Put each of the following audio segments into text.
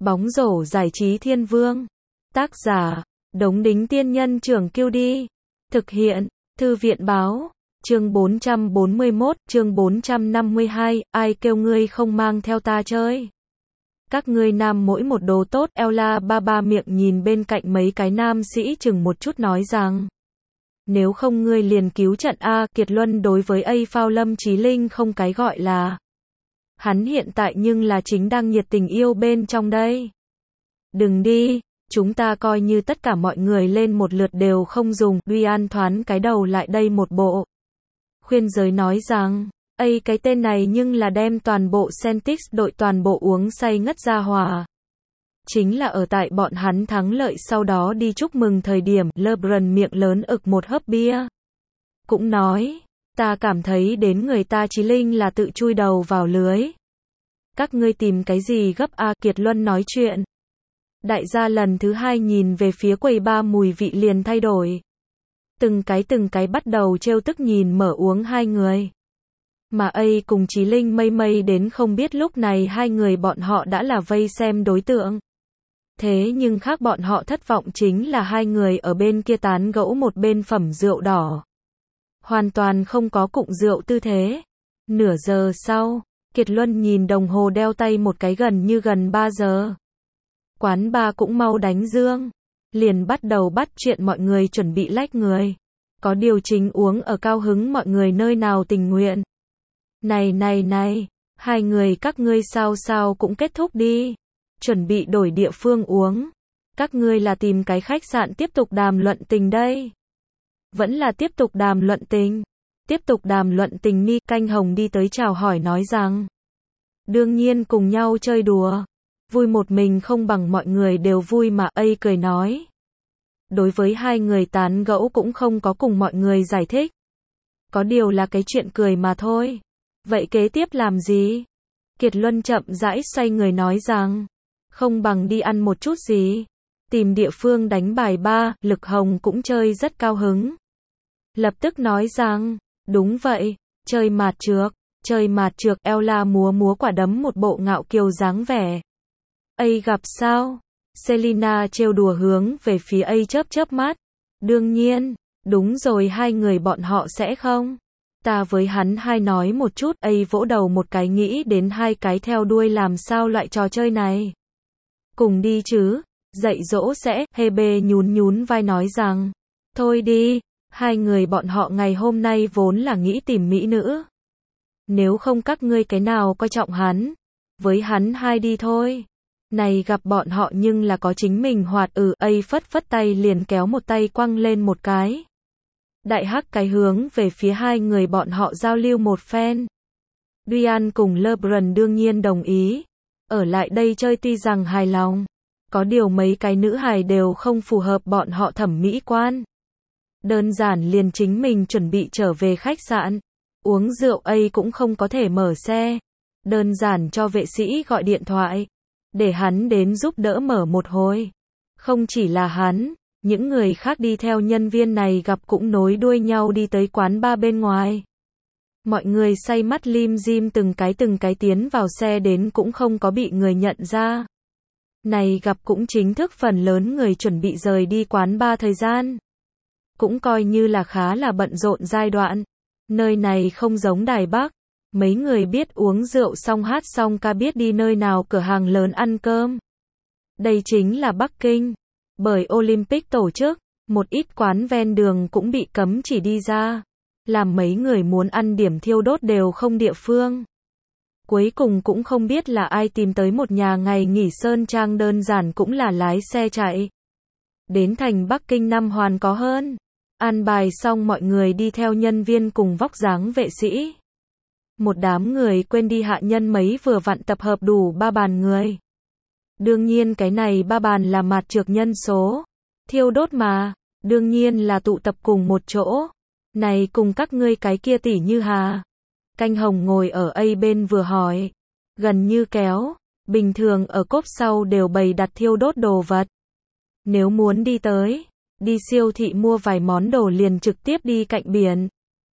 Bóng rổ giải trí thiên vương. Tác giả, Đống Đính Tiên Nhân Trưởng Kiêu Đi. Thực hiện, Thư viện Báo. Chương 441, chương 452, ai kêu ngươi không mang theo ta chơi? Các ngươi nam mỗi một đồ tốt, Ella ba miệng nhìn bên cạnh mấy cái nam sĩ chừng một chút nói rằng. Nếu không ngươi liền cứu trận A. Kiệt Luân đối với A Phao Lâm Chí Linh không cái gọi là. Hắn hiện tại nhưng là chính đang nhiệt tình yêu bên trong đây. Đừng đi, chúng ta coi như tất cả mọi người lên một lượt đều không dùng. Duy thoán cái đầu lại đây một bộ. Khuyên giới nói rằng, cái tên này nhưng là đem toàn bộ Celtics đội toàn bộ uống say ngất ra hỏa. Chính là ở tại bọn hắn thắng lợi sau đó đi chúc mừng thời điểm, LeBron miệng lớn ực một hớp bia. Cũng nói, ta cảm thấy đến người ta Chí Linh là tự chui đầu vào lưới. Các ngươi tìm cái gì gấp A. Kiệt Luân nói chuyện. Đại gia lần thứ hai nhìn về phía quầy ba mùi vị liền thay đổi. Từng cái bắt đầu trêu tức nhìn mở uống hai người. Mà cùng Chí Linh mây đến không biết lúc này hai người bọn họ đã là vây xem đối tượng. Thế nhưng khác bọn họ thất vọng chính là hai người ở bên kia tán gẫu một bên phẩm rượu đỏ. Hoàn toàn không có cụng rượu tư thế. Nửa giờ sau, Kiệt Luân nhìn đồng hồ đeo tay một cái gần 3 giờ. Quán bar cũng mau đánh dương. Liền bắt đầu bắt chuyện mọi người chuẩn bị lách người. Có điều chính uống ở cao hứng mọi người nơi nào tình nguyện. Này, hai người các ngươi sao cũng kết thúc đi. Chuẩn bị đổi địa phương uống. Các ngươi là tìm cái khách sạn tiếp tục đàm luận tình đây. Vẫn là tiếp tục đàm luận tình. Tiếp tục đàm luận tình ni. Canh Hồng đi tới chào hỏi nói rằng. Đương nhiên cùng nhau chơi đùa. Vui một mình không bằng mọi người đều vui mà. Cười nói. Đối với hai người tán gẫu cũng không có cùng mọi người giải thích. Có điều là cái chuyện cười mà thôi. Vậy kế tiếp làm gì? Kiệt Luân chậm rãi xoay người nói rằng. Không bằng đi ăn một chút gì. Tìm địa phương đánh bài ba. Lực Hồng cũng chơi rất cao hứng. Lập tức nói rằng. Đúng vậy. Chơi mạt trược. Ella múa quả đấm một bộ ngạo kiều dáng vẻ. Gặp sao? Selina trêu đùa hướng về phía chớp mắt. Đương nhiên. Đúng rồi hai người bọn họ sẽ không. Ta với hắn hai nói một chút. Vỗ đầu một cái nghĩ đến hai cái theo đuôi làm sao loại trò chơi này. Cùng đi chứ. Dạy dỗ sẽ. Hebe nhún vai nói rằng. Thôi đi. Hai người bọn họ ngày hôm nay vốn là nghĩ tìm mỹ nữ. Nếu không các ngươi cái nào coi trọng hắn. Với hắn hai đi thôi. Này gặp bọn họ nhưng là có chính mình hoạt phất tay liền kéo một tay quăng lên một cái. Đại hắc cái hướng về phía hai người bọn họ giao lưu một phen. Duy cùng LeBron đương nhiên đồng ý. Ở lại đây chơi tuy rằng hài lòng. Có điều mấy cái nữ hài đều không phù hợp bọn họ thẩm mỹ quan. Đơn giản liền chính mình chuẩn bị trở về khách sạn. Uống rượu cũng không có thể mở xe. Đơn giản cho vệ sĩ gọi điện thoại. Để hắn đến giúp đỡ mở một hồi. Không chỉ là hắn, những người khác đi theo nhân viên này gặp cũng nối đuôi nhau đi tới quán bar bên ngoài. Mọi người say mắt lim dim từng cái tiến vào xe đến cũng không có bị người nhận ra. Này gặp cũng chính thức phần lớn người chuẩn bị rời đi quán bar thời gian. Cũng coi như là khá là bận rộn giai đoạn. Nơi này không giống Đài Bắc. Mấy người biết uống rượu xong hát xong ca biết đi nơi nào cửa hàng lớn ăn cơm. Đây chính là Bắc Kinh. Bởi Olympic tổ chức, một ít quán ven đường cũng bị cấm chỉ đi ra. Làm mấy người muốn ăn điểm thiêu đốt đều không địa phương. Cuối cùng cũng không biết là ai tìm tới một nhà ngày nghỉ sơn trang đơn giản cũng là lái xe chạy. Đến thành Bắc Kinh năm hoàn có hơn. Ăn bài xong mọi người đi theo nhân viên cùng vóc dáng vệ sĩ. Một đám người quên đi hạ nhân mấy vừa vặn tập hợp đủ 3 bàn người. Đương nhiên cái này 3 bàn là mạt trược nhân số. Thiêu đốt mà, đương nhiên là tụ tập cùng một chỗ. Này cùng các ngươi cái kia tỷ như hà. Canh Hồng ngồi ở bên vừa hỏi. Gần như kéo, bình thường ở cốp sau đều bày đặt thiêu đốt đồ vật. Nếu muốn đi tới, đi siêu thị mua vài món đồ liền trực tiếp đi cạnh biển.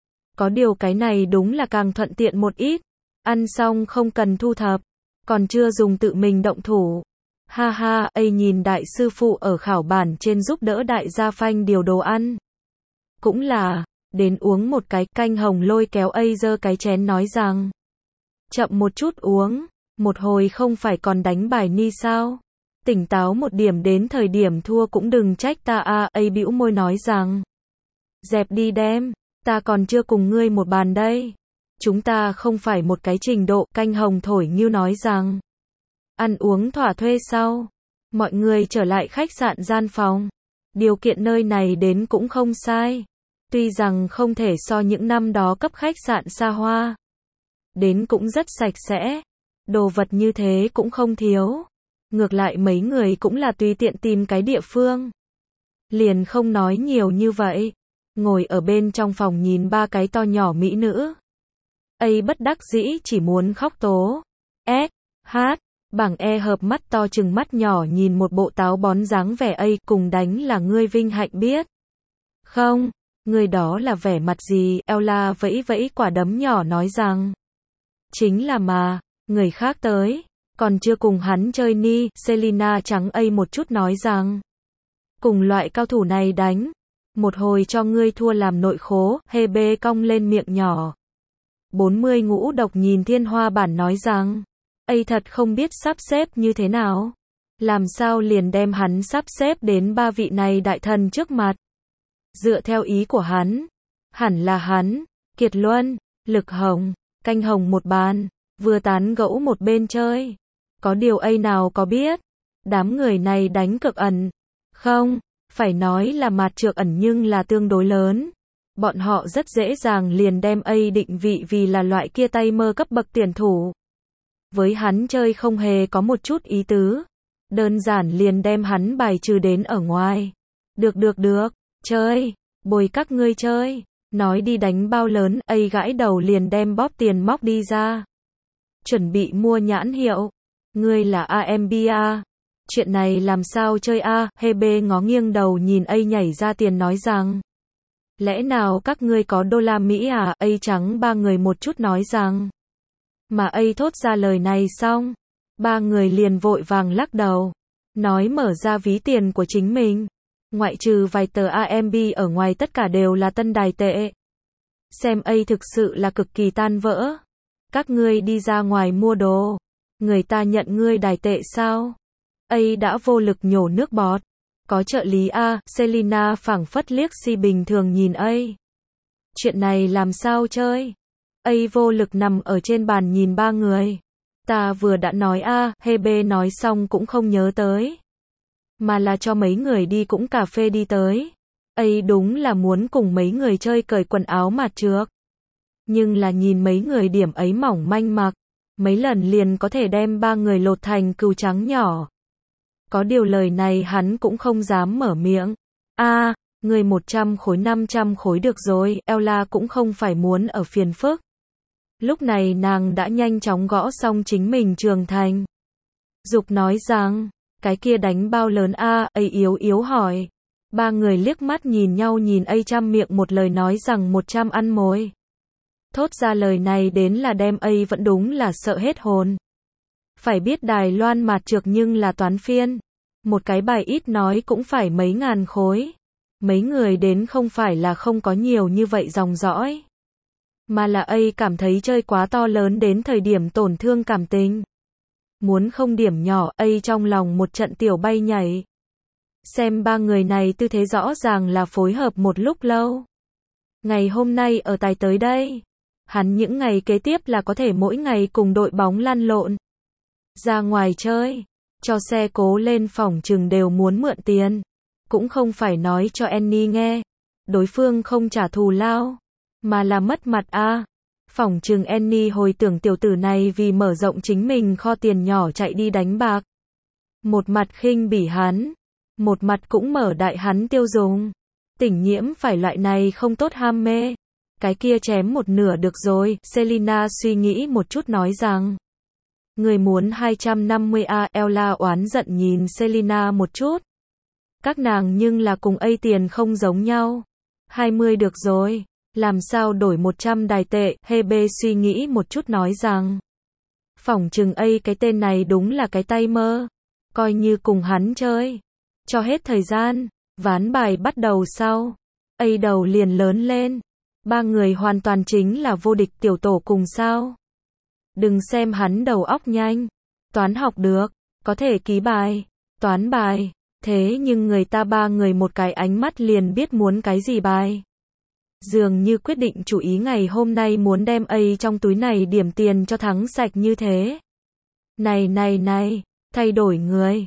Có điều cái này đúng là càng thuận tiện một ít. Ăn xong không cần thu thập. Còn chưa dùng tự mình động thủ. Ha ha, ấy nhìn đại sư phụ ở khảo bản trên giúp đỡ đại gia phanh điều đồ ăn. Cũng là, đến uống một cái, canh hồng lôi kéo ấy giơ cái chén nói rằng. Chậm một chút uống, một hồi không phải còn đánh bài ni sao? Tỉnh táo một điểm, đến thời điểm thua cũng đừng trách ta a. Ấy bĩu môi nói rằng. Dẹp đi đem, ta còn chưa cùng ngươi một bàn đây. Chúng ta không phải một cái trình độ, canh hồng thổi nghiêu nói rằng. Ăn uống thỏa thuê sau, mọi người trở lại khách sạn gian phòng. Điều kiện nơi này đến cũng không sai. Tuy rằng không thể so những năm đó cấp khách sạn xa hoa. Đến cũng rất sạch sẽ. Đồ vật như thế cũng không thiếu. Ngược lại mấy người cũng là tùy tiện tìm cái địa phương. Liền không nói nhiều như vậy. Ngồi ở bên trong phòng nhìn ba cái to nhỏ mỹ nữ. Ấy bất đắc dĩ chỉ muốn khóc tố. S, H, bảng E hợp mắt to chừng mắt nhỏ nhìn một bộ táo bón dáng vẻ ấy cùng đánh là ngươi vinh hạnh biết. Không, người đó là vẻ mặt gì, Ella vẫy vẫy quả đấm nhỏ nói rằng. Chính là mà, người khác tới, còn chưa cùng hắn chơi ni, Selina trắng ấy một chút nói rằng. Cùng loại cao thủ này đánh, một hồi cho ngươi thua làm nội khố, Hebe cong lên miệng nhỏ. 40 ngũ độc nhìn thiên hoa bản nói rằng. Ây thật không biết sắp xếp như thế nào. Làm sao liền đem hắn sắp xếp đến ba vị này đại thần trước mặt. Dựa theo ý của hắn. Hẳn là hắn, Kiệt Luân, Lực Hồng, canh hồng một bàn. Vừa tán gẫu một bên chơi. Có điều ấy nào có biết. Đám người này đánh cực ẩn. Không, phải nói là mạt trược ẩn nhưng là tương đối lớn. Bọn họ rất dễ dàng liền đem ấy định vị vì là loại kia tay mơ cấp bậc tiền thủ. Với hắn chơi không hề có một chút ý tứ. Đơn giản liền đem hắn bài trừ đến ở ngoài. Được, chơi, bồi các ngươi chơi. Nói đi đánh bao lớn, ấy gãi đầu liền đem bóp tiền móc đi ra. Chuẩn bị mua nhãn hiệu. Ngươi là AMBA. Chuyện này làm sao chơi a? Hebe ngó nghiêng đầu nhìn ấy nhảy ra tiền nói rằng. Lẽ nào các ngươi có đô la Mỹ à? Ấy trắng ba người một chút nói rằng. Mà ấy thốt ra lời này xong. Ba người liền vội vàng lắc đầu. Nói mở ra ví tiền của chính mình. Ngoại trừ vài tờ AMB ở ngoài tất cả đều là tân đài tệ. Xem ấy thực sự là cực kỳ tan vỡ. Các ngươi đi ra ngoài mua đồ. Người ta nhận ngươi đài tệ sao? Ấy đã vô lực nhổ nước bọt. Có trợ lý a, Selina phảng phất liếc si bình thường nhìn ấy. Chuyện này làm sao chơi? Ấy vô lực nằm ở trên bàn nhìn ba người. Ta vừa đã nói a, Hebe nói xong cũng không nhớ tới. Mà là cho mấy người đi cũng cà phê đi tới. Ấy đúng là muốn cùng mấy người chơi cởi quần áo mạt trược. Nhưng là nhìn mấy người điểm ấy mỏng manh mặc. Mấy lần liền có thể đem ba người lột thành cừu trắng nhỏ. Có điều lời này hắn cũng không dám mở miệng. A, người 100 khối 500 khối được rồi, Ella cũng không phải muốn ở phiền phức. Lúc này nàng đã nhanh chóng gõ xong chính mình trưởng thành. Dục nói rằng, cái kia đánh bao lớn a, ấy yếu yếu hỏi. Ba người liếc mắt nhìn nhau nhìn ấy trăm miệng một lời nói rằng 100 ăn mồi. Thốt ra lời này đến là đem ấy vẫn đúng là sợ hết hồn. Phải biết Đài Loan mạt trược nhưng là toán phiên. Một cái bài ít nói cũng phải mấy ngàn khối. Mấy người đến không phải là không có nhiều như vậy dòng dõi. Mà là ấy cảm thấy chơi quá to lớn đến thời điểm tổn thương cảm tình. Muốn không điểm nhỏ, ấy trong lòng một trận tiểu bay nhảy. Xem ba người này tư thế rõ ràng là phối hợp một lúc lâu. Ngày hôm nay ở tài tới đây. Hắn những ngày kế tiếp là có thể mỗi ngày cùng đội bóng lăn lộn. Ra ngoài chơi. Cho xe cố lên phòng chừng đều muốn mượn tiền. Cũng không phải nói cho Annie nghe. Đối phương không trả thù lao. Mà là mất mặt a. Phòng chừng Annie hồi tưởng tiểu tử này vì mở rộng chính mình kho tiền nhỏ chạy đi đánh bạc. Một mặt khinh bỉ hắn. Một mặt cũng mở đại hắn tiêu dùng. Tỉnh nhiễm phải loại này không tốt ham mê. Cái kia chém một nửa được rồi. Selina suy nghĩ một chút nói rằng. Người muốn 250 a, Ella oán giận nhìn Selina một chút. Các nàng nhưng là cùng ấy tiền không giống nhau. 20 được rồi. Làm sao đổi 100 đài tệ, Hebe suy nghĩ một chút nói rằng. Phỏng chừng ấy cái tên này đúng là cái tay mơ. coi như cùng hắn chơi. Cho hết thời gian, ván bài bắt đầu sau. A đầu liền lớn lên. Ba người hoàn toàn chính là vô địch tiểu tổ cùng sao. Đừng xem hắn đầu óc nhanh. Toán học được, có thể ký bài, toán bài. Thế nhưng người ta ba người một cái ánh mắt liền biết muốn cái gì bài. Dường như quyết định chủ ý ngày hôm nay muốn đem A trong túi này điểm tiền cho thắng sạch như thế. Này, thay đổi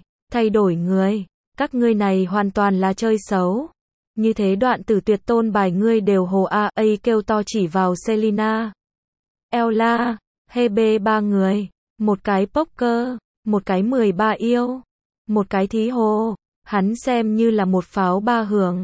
người, các ngươi này hoàn toàn là chơi xấu. Như thế đoạn tử tuyệt tôn bài ngươi đều hồ A kêu to chỉ vào Selina. Ella, Hebe ba người, một cái poker, một cái 13 yêu, một cái thí hồ, hắn xem như là một pháo ba hưởng.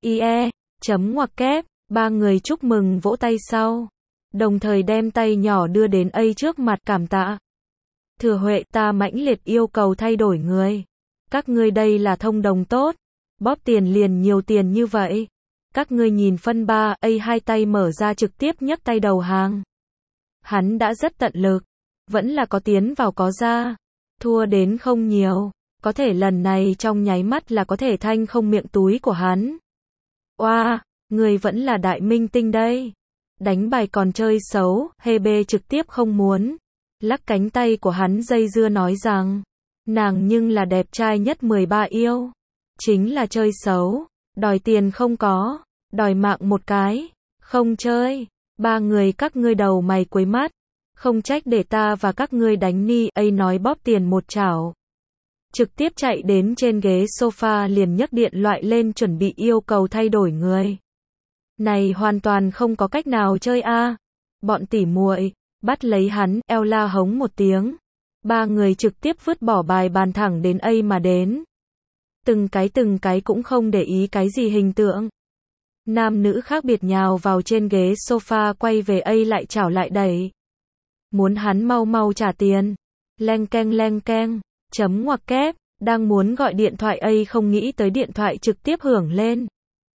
Chấm ngoặc kép, ba người chúc mừng vỗ tay sau, đồng thời đem tay nhỏ đưa đến A trước mặt cảm tạ. Thừa Huệ ta mãnh liệt yêu cầu thay đổi người. Các ngươi đây là thông đồng tốt. Bóp tiền liền nhiều tiền như vậy. Các ngươi nhìn phân ba, A hai tay mở ra trực tiếp nhấc tay đầu hàng. Hắn đã rất tận lực. Vẫn là có tiến vào có ra. Thua đến không nhiều. Có thể lần này trong nháy mắt là có thể thanh không miệng túi của hắn. Oa, người vẫn là đại minh tinh đây. Đánh bài còn chơi xấu, Hebe trực tiếp không muốn. Lắc cánh tay của hắn dây dưa nói rằng, nàng nhưng là đẹp trai nhất 13 yêu. Chính là chơi xấu, đòi tiền không có, đòi mạng một cái, không chơi. Ba người các ngươi đầu mày quấy mắt, không trách để ta và các ngươi đánh ni. A nói bóp tiền một chảo. Trực tiếp chạy đến trên ghế sofa liền nhấc điện thoại lên chuẩn bị yêu cầu thay đổi người. Này hoàn toàn không có cách nào chơi a. Bọn tỉ muội bắt lấy hắn, Ella hống một tiếng. Ba người trực tiếp vứt bỏ bài bàn thẳng đến A mà đến. Từng cái cũng không để ý cái gì hình tượng. Nam nữ khác biệt nhào vào trên ghế sofa quay về A lại chảo lại đẩy. Muốn hắn mau mau trả tiền. Leng keng, chấm ngoặc kép, đang muốn gọi điện thoại A không nghĩ tới điện thoại trực tiếp hưởng lên.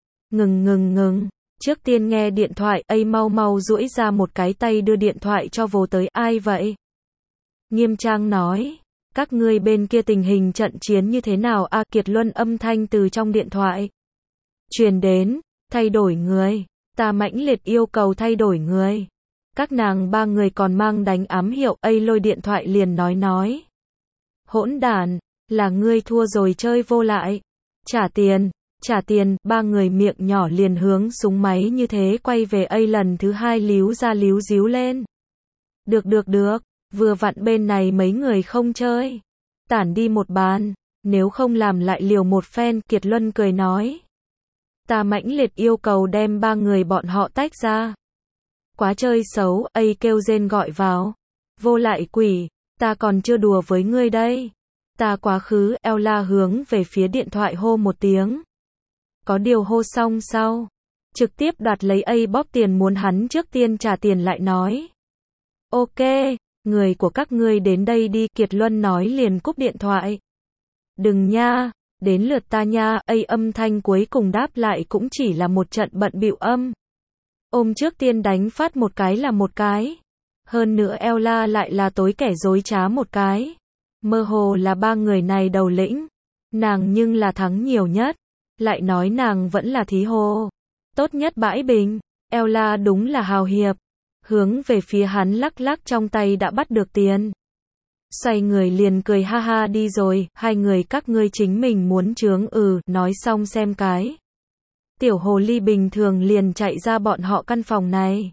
Ngừng. Trước tiên nghe điện thoại, A mau duỗi ra một cái tay đưa điện thoại cho vô tới. Ai vậy? Nghiêm trang nói. Các ngươi bên kia tình hình trận chiến như thế nào a? Kiệt Luân âm thanh từ trong điện thoại truyền đến. Thay đổi người. Ta mãnh liệt yêu cầu thay đổi người. Các nàng ba người còn mang đánh ám hiệu. A lôi điện thoại liền nói. Hỗn đản, là ngươi thua rồi chơi vô lại. Trả tiền, ba người miệng nhỏ liền hướng súng máy như thế quay về A lần thứ hai líu ra líu díu lên. Được, vừa vặn bên này mấy người không chơi. Tản đi một bàn, nếu không làm lại liều một phen. Kiệt Luân cười nói. Ta mãnh liệt yêu cầu đem ba người bọn họ tách ra. Quá chơi xấu, A kêu rên gọi vào. Vô lại quỷ, ta còn chưa đùa với ngươi đây. Ta quá khứ, Ella hướng về phía điện thoại hô một tiếng. Có điều hô xong sau, trực tiếp đoạt lấy A bóp tiền muốn hắn trước tiên trả tiền lại nói. Ok, người của các ngươi đến đây đi. Kiệt Luân nói liền cúp điện thoại. Đừng nha, đến lượt ta nha. A âm thanh cuối cùng đáp lại cũng chỉ là một trận bận bịu âm. Ôm trước tiên đánh phát một cái là một cái. Hơn nữa Ella lại là tối kẻ dối trá một cái. Mơ hồ là ba người này đầu lĩnh. Nàng nhưng là thắng nhiều nhất. Lại nói nàng vẫn là thí hồ. Tốt nhất bãi bình. Ella đúng là hào hiệp. Hướng về phía hắn lắc trong tay đã bắt được tiền. Xoay người liền cười ha ha đi rồi. Hai người các ngươi chính mình muốn chướng nói xong xem cái. Tiểu hồ ly bình thường liền chạy ra bọn họ căn phòng này.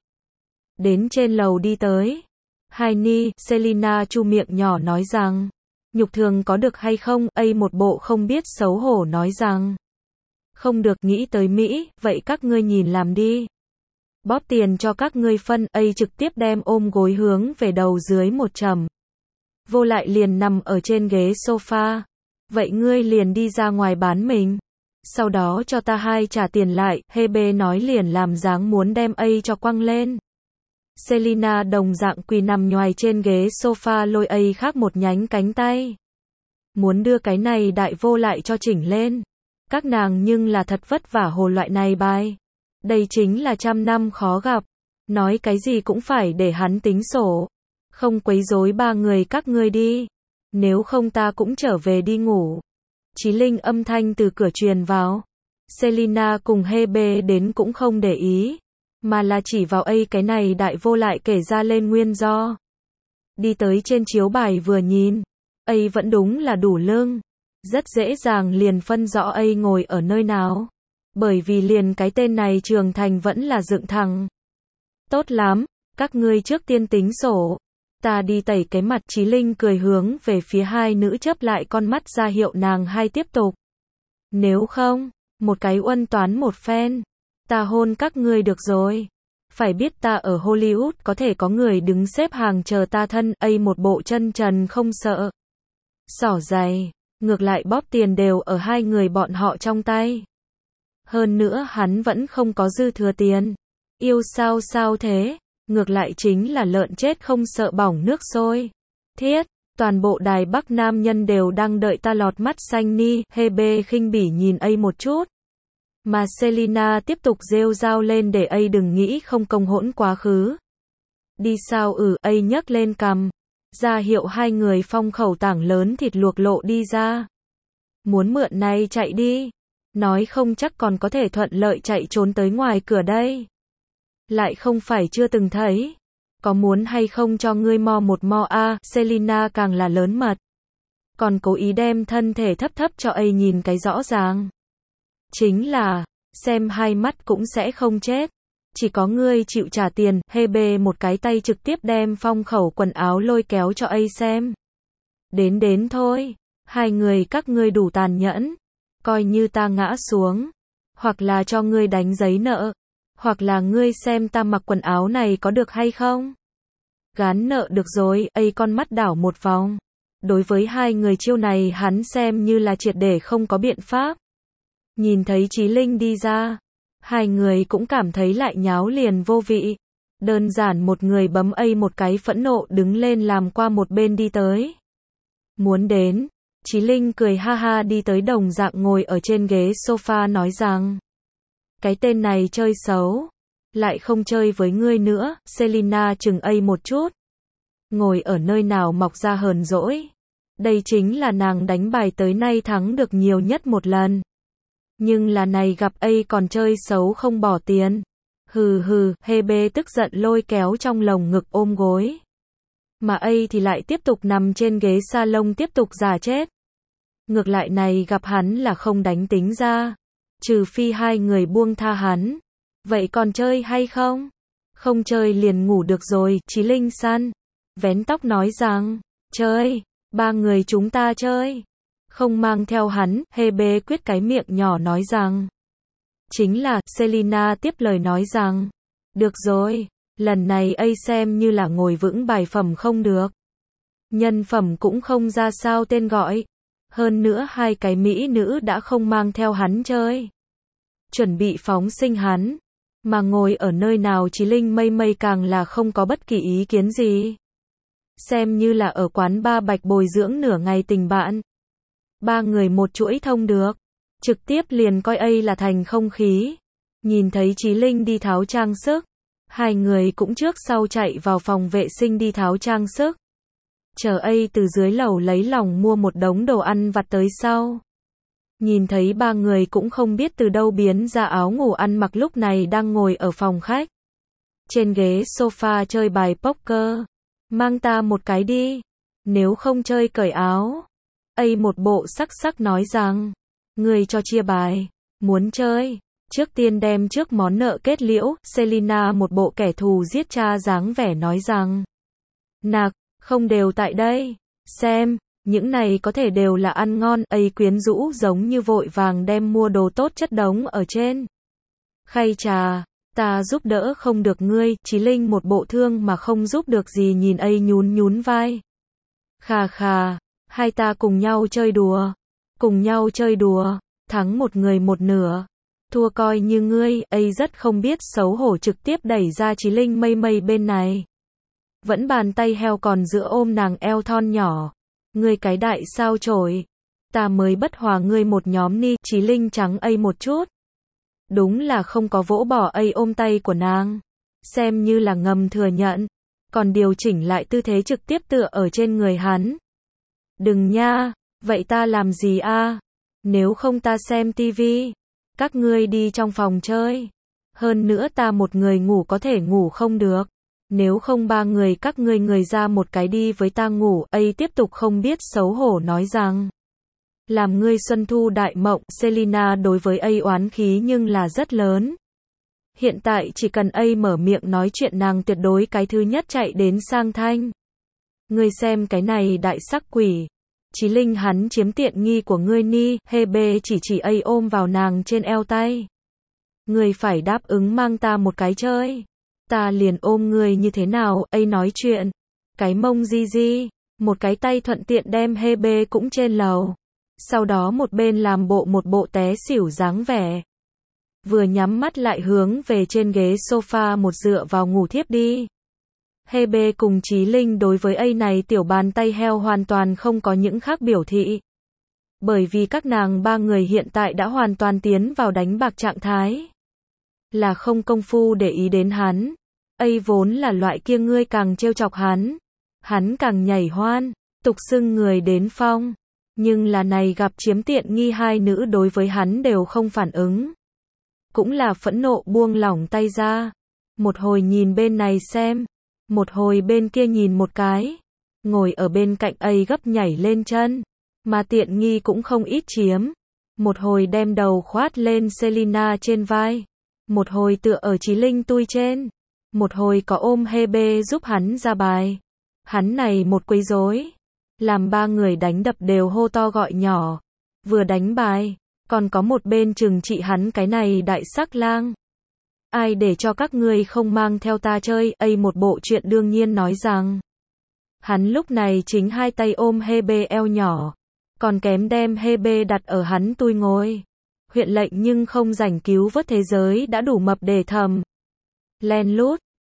Đến trên lầu đi tới. Hai ni, Selina chu miệng nhỏ nói rằng. Nhục thường có được hay không? A một bộ không biết xấu hổ nói rằng. Không được. Nghĩ tới Mỹ, vậy các ngươi nhìn làm đi. Bóp tiền cho các ngươi phân. A trực tiếp đem ôm gối hướng về đầu dưới một trầm. Vô lại liền nằm ở trên ghế sofa. Vậy ngươi liền đi ra ngoài bán mình. Sau đó cho ta hai trả tiền lại. Hebe nói liền làm dáng muốn đem A cho quăng lên. Selina đồng dạng quỳ nằm nhoài trên ghế sofa lôi A khác một nhánh cánh tay. Muốn đưa cái này đại vô lại cho chỉnh lên. Các nàng nhưng là thật vất vả hồ loại này bài. Đây chính là 100 năm khó gặp. Nói cái gì cũng phải để hắn tính sổ. Không quấy rối ba người các ngươi đi. Nếu không ta cũng trở về đi ngủ. Chí Linh âm thanh từ cửa truyền vào. Selina cùng Hebe đến cũng không để ý, mà là chỉ vào cái này đại vô lại kể ra lên nguyên do. Đi tới trên chiếu bài vừa nhìn, vẫn đúng là đủ lưng. Rất dễ dàng liền phân rõ ngồi ở nơi nào. Bởi vì liền cái tên này Trường Thành vẫn là dựng thẳng. Tốt lắm, các ngươi trước tiên tính sổ. Ta đi tẩy cái mặt. Chí Linh cười hướng về phía hai nữ chớp lại con mắt ra hiệu nàng hai tiếp tục. Nếu không, một cái uân toán một phen, ta hôn các ngươi được rồi. Phải biết ta ở Hollywood có thể có người đứng xếp hàng chờ ta thân, một bộ chân trần không sợ. Xỏ giày, ngược lại bóp tiền đều ở hai người bọn họ trong tay. Hơn nữa hắn vẫn không có dư thừa tiền. Yêu sao thế, ngược lại chính là lợn chết không sợ bỏng nước sôi. Thiết, toàn bộ Đài Bắc nam nhân đều đang đợi ta lọt mắt xanh ni. Hebe khinh bỉ nhìn một chút. Mà Selina tiếp tục rêu rao lên để đừng nghĩ không công hỗn quá khứ. Đi sao nhấc lên cằm, ra hiệu hai người phong khẩu tảng lớn thịt luộc lộ đi ra. Muốn mượn này chạy đi, nói không chắc còn có thể thuận lợi chạy trốn tới ngoài cửa đây. Lại không phải chưa từng thấy. Có muốn hay không cho ngươi mo một mo Selina càng là lớn mật. Còn cố ý đem thân thể thấp thấp cho nhìn cái rõ ràng. Chính là, xem hai mắt cũng sẽ không chết. Chỉ có ngươi chịu trả tiền. Hebe một cái tay trực tiếp đem phong khẩu quần áo lôi kéo cho xem. Đến thôi. Hai người các ngươi đủ tàn nhẫn. Coi như ta ngã xuống. Hoặc là cho ngươi đánh giấy nợ. Hoặc là ngươi xem ta mặc quần áo này có được hay không. Gán nợ được rồi. Con mắt đảo một vòng. Đối với hai người chiêu này hắn xem như là triệt để không có biện pháp. Nhìn thấy Chí Linh đi ra, hai người cũng cảm thấy lại nháo liền vô vị. Đơn giản một người bấm một cái phẫn nộ đứng lên làm qua một bên đi tới. Muốn đến, Chí Linh cười ha ha đi tới đồng dạng ngồi ở trên ghế sofa nói rằng. Cái tên này chơi xấu, lại không chơi với ngươi nữa. Selina chừng một chút. Ngồi ở nơi nào mọc ra hờn dỗi. Đây chính là nàng đánh bài tới nay thắng được nhiều nhất một lần. Nhưng là này gặp còn chơi xấu không bỏ tiền. Hừ, Hebe tức giận lôi kéo trong lồng ngực ôm gối. Mà thì lại tiếp tục nằm trên ghế salon tiếp tục giả chết. Ngược lại này gặp hắn là không đánh tính ra. Trừ phi hai người buông tha hắn. Vậy còn chơi hay không? Không chơi liền ngủ được rồi. Chí Linh săn vén tóc nói rằng, chơi, ba người chúng ta chơi. Không mang theo hắn. Hebe quyết cái miệng nhỏ nói rằng. Chính là, Selina tiếp lời nói rằng. Được rồi, lần này xem như là ngồi vững bài phẩm không được. Nhân phẩm cũng không ra sao tên gọi. Hơn nữa hai cái mỹ nữ đã không mang theo hắn chơi. Chuẩn bị phóng sinh hắn. Mà ngồi ở nơi nào Chí Linh mây càng là không có bất kỳ ý kiến gì. Xem như là ở quán ba bạch bồi dưỡng nửa ngày tình bạn. Ba người một chuỗi thông được. Trực tiếp liền coi là thành không khí. Nhìn thấy Chí Linh đi tháo trang sức. Hai người cũng trước sau chạy vào phòng vệ sinh đi tháo trang sức. Chờ từ dưới lầu lấy lòng mua một đống đồ ăn vặt tới sau. Nhìn thấy ba người cũng không biết từ đâu biến ra áo ngủ ăn mặc lúc này đang ngồi ở phòng khách. Trên ghế sofa chơi bài poker. Mang ta một cái đi. Nếu không chơi cởi áo. Một bộ sắc nói rằng. Người cho chia bài. Muốn chơi. Trước tiên đem trước món nợ kết liễu. Selina một bộ kẻ thù giết cha dáng vẻ nói rằng. Nạc, không đều tại đây. Xem, những này có thể đều là ăn ngon. Quyến rũ giống như vội vàng đem mua đồ tốt chất đống ở trên khay trà. Ta giúp đỡ không được ngươi. Chí Linh một bộ thương mà không giúp được gì nhìn nhún vai. Khà, hai ta cùng nhau chơi đùa. Cùng nhau chơi đùa. Thắng một người một nửa. Thua coi như ngươi. Rất không biết xấu hổ trực tiếp đẩy ra Chí Linh mây bên này. Vẫn bàn tay heo còn giữa ôm nàng eo thon nhỏ. Ngươi cái đại sao chổi. Ta mới bất hòa ngươi một nhóm ni. Chí Linh trắng một chút. Đúng là không có vỗ bỏ ôm tay của nàng. Xem như là ngầm thừa nhận. Còn điều chỉnh lại tư thế trực tiếp tựa ở trên người hắn. Đừng nha, vậy ta làm gì a? Nếu không ta xem tivi, các ngươi đi trong phòng chơi. Hơn nữa ta một người ngủ có thể ngủ không được. Nếu không ba người các ngươi người ra một cái đi với ta ngủ. Ấy tiếp tục không biết xấu hổ nói rằng, làm ngươi xuân thu đại mộng. Selina đối với A oán khí nhưng là rất lớn. Hiện tại chỉ cần A mở miệng nói chuyện nàng tuyệt đối cái thứ nhất chạy đến sang thanh. Ngươi xem cái này đại sắc quỷ. Chí Linh hắn chiếm tiện nghi của ngươi ni. Hebe chỉ A ôm vào nàng trên eo tay. Ngươi phải đáp ứng mang ta một cái chơi. Ta liền ôm ngươi như thế nào. A nói chuyện. Cái mông di. Một cái tay thuận tiện đem Hebe cũng trên lầu. Sau đó một bên làm một bộ té xỉu dáng vẻ. Vừa nhắm mắt lại hướng về trên ghế sofa một dựa vào ngủ thiếp đi. Hebe cùng Chí Linh đối với A này tiểu bàn tay heo hoàn toàn không có những khác biểu thị. Bởi vì các nàng ba người hiện tại đã hoàn toàn tiến vào đánh bạc trạng thái. Là không công phu để ý đến hắn. A vốn là loại kia ngươi càng trêu chọc hắn. Hắn càng nhảy hoan, tục xưng người đến phong. Nhưng là này gặp chiếm tiện nghi hai nữ đối với hắn đều không phản ứng. Cũng là phẫn nộ buông lỏng tay ra. Một hồi nhìn bên này xem. Một hồi bên kia nhìn một cái. Ngồi ở bên cạnh A gấp nhảy lên chân. Mà tiện nghi cũng không ít chiếm. Một hồi đem đầu khoát lên Selina trên vai. Một hồi tựa ở Chí Linh tui trên. Một hồi có ôm Hebe giúp hắn ra bài. Hắn này một quấy rối. Làm ba người đánh đập đều hô to gọi nhỏ. Vừa đánh bài. Còn có một bên trừng trị hắn cái này đại sắc lang. Ai để cho các ngươi không mang theo ta chơi. A một bộ chuyện đương nhiên nói rằng. Hắn lúc này chính hai tay ôm Hebe eo nhỏ. Còn kém đem Hebe đặt ở hắn tui ngồi. Huyện lệnh nhưng không rảnh cứu vớt thế giới đã đủ mập để thầm. Len lút.